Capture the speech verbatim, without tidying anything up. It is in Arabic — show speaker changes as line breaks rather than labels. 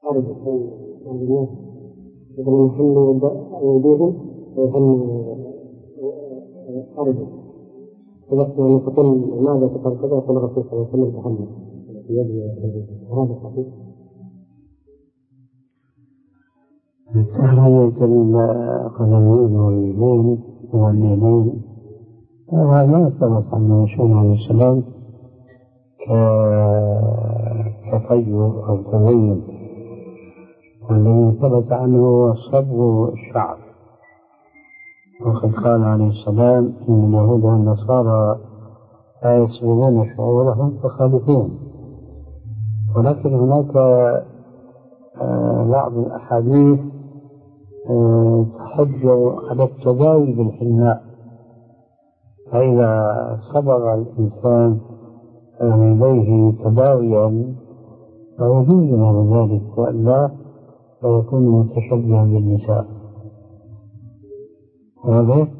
أرض الناس مثلا يحل وجوده ويحل أرضه. إذا يعني تقول ماذا تقول كذا يقول الرسول صلى الله عليه وسلم تحمل في يده هذا صحيح.
تحية القدمين واليدين واليدين هذا ما ثبت عن الرسول عليه السلام كتطير أو تزين، والذي ثبت عنه هو صبغ الشعر، وقد قال عليه السلام إن اليهود والنصارى لا يصبغون شعورهم فخالفون. ولكن هناك بعض الأحاديث تحض على التداوي بالحناء، فإذا صبغ الإنسان يديه تداويا فيجوز له ذلك، وإلا فيكون متشبها بالنساء. واضح؟